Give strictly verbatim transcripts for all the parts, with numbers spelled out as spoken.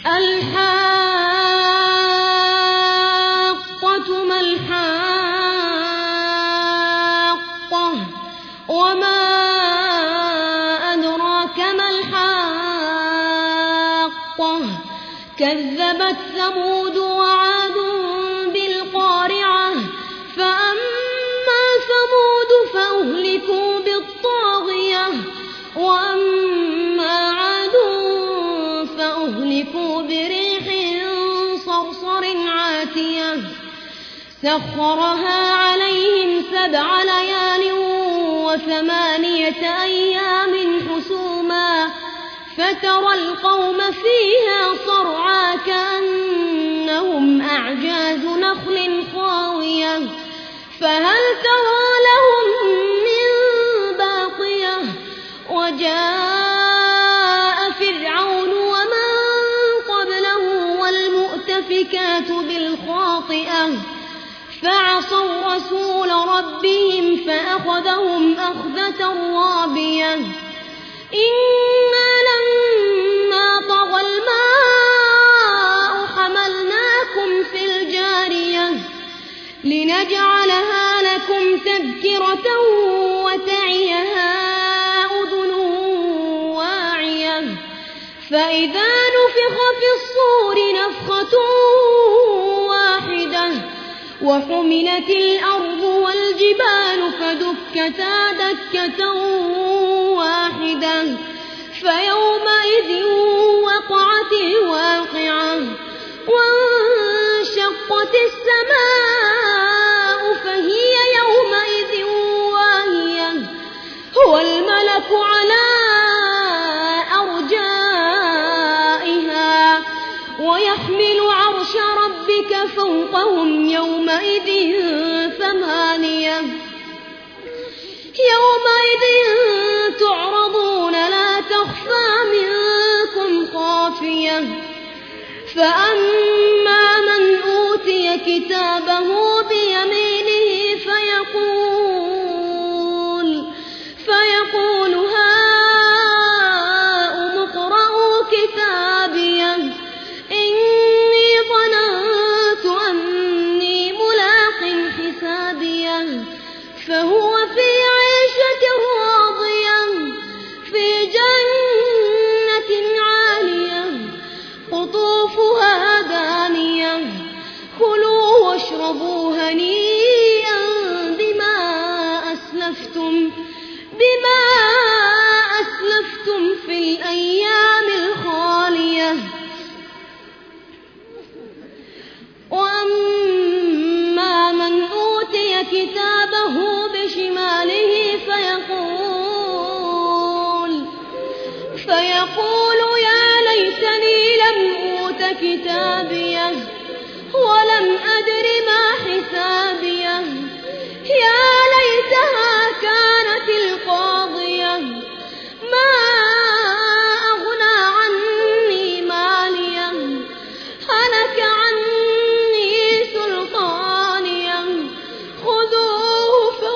الحاقة ما الحاقة وما أدراك ما الحاقة كذبت ثمود وعاد بالقارعة فأما ثمود فأهلكوا بالطاغية وأما عاد فأهلكوا بريح صرصر عاتية سخرها عليهم سبع ليال وثمانية أيام حسوما فترى القوم فيها صرعى كأنهم أعجاز نخل خاوية فهل ترى لهم من باقية وجاء فرعون ومن قبله والمؤتفكات بالخاطئة فعصوا رسول ربهم فأخذهم أخذة رابية إنا لما طغى الماء حملناكم في الجارية لنجعلها لكم تذكرة وتعيها أذن واعية فإذا نفخ في الصور نفخة واحدة وحملت الأرض والجبال فدكتا دكة واحدة فيومئذ وقعت الواقعة وانشقت السماء فهي يومئذ واهية هو الملك على أرجائها ويحمل عرش ربك فوقهم يومئذ ثمانية يومئذ تعرضون لا تخفى منكم خافية فأما من أوتي كتابه بيمينه فيقول فيقول هاؤم اقرءوا كتابيه إني ظننت أني ملاق حسابيه فهو في عيشة راضية في جنة عالية قطوفها دانية كلوا واشربوا هنيئا بما أسلفتم بما أسلفتم في الأيام الخالية وأما من أوتي كتابه بشماله فيقول فيقول يا ليتني لم أوت كتابيه ولم أدر ما حسابيه يا ليتها كانت القاضية ما أغنى عني ماليه هلك عني سلطانيه خذوه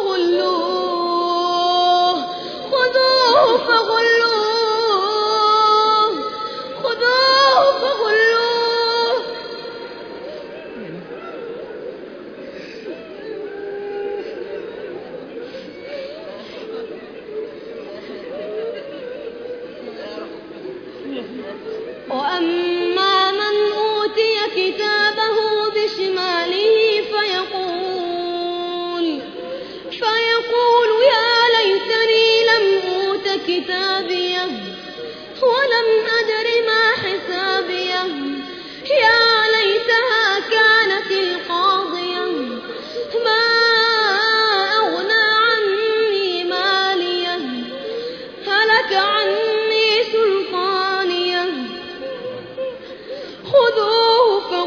فغلوه خذوه فغلوه خذوه فغلوه وأما من أوتي كتابه بشماله فيقول فيقول يا ليتني لم أوت كتابيه ولم أدر ما حسابيه يا ليتها كانت القاضية ما أغنى عني ماليه هلك عني سلطانيه خذوه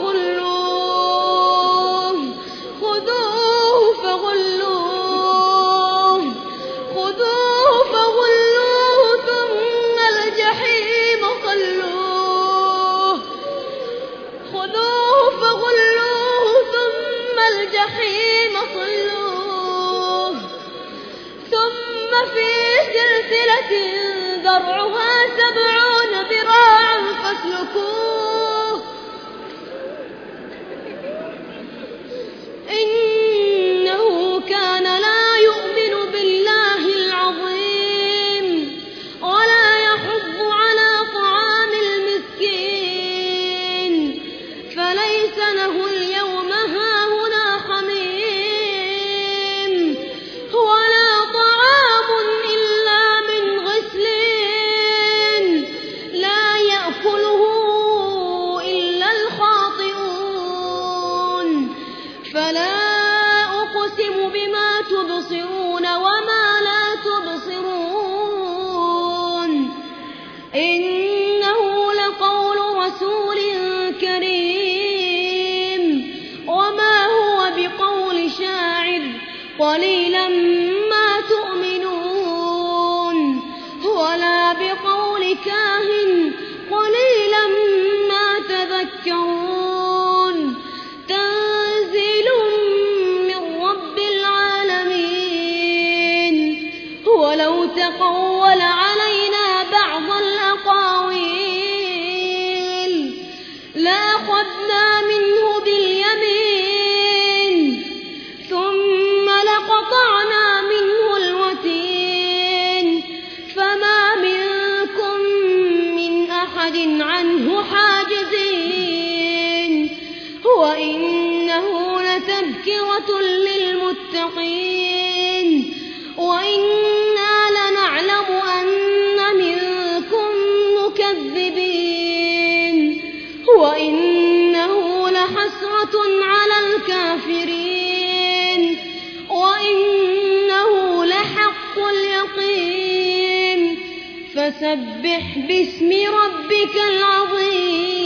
فغلوه خذوه فغلوه خذوه فغلوه ثم الجحيم صلوه خذوه فغلوه ثم الجحيم صلوه ثم في سلسلة ذرعها سبعون ذراعا فاسلكوه قليلا ما تؤمنون ولا بقول كاهن قليلا ما تذكرون تنزيل من رب العالمين ولو تقول علينا بعض الأقاويل لأخذنا منه باليمين ثم لقطعنا منه الوتين فما منكم من أحد عنه حاجزين وإنه لتذكرة للمتقين وإنا لنعلم أن منكم مكذبين وإنه لحسرة على الكافرين وإنه لحق اليقين فسبح باسم ربك العظيم.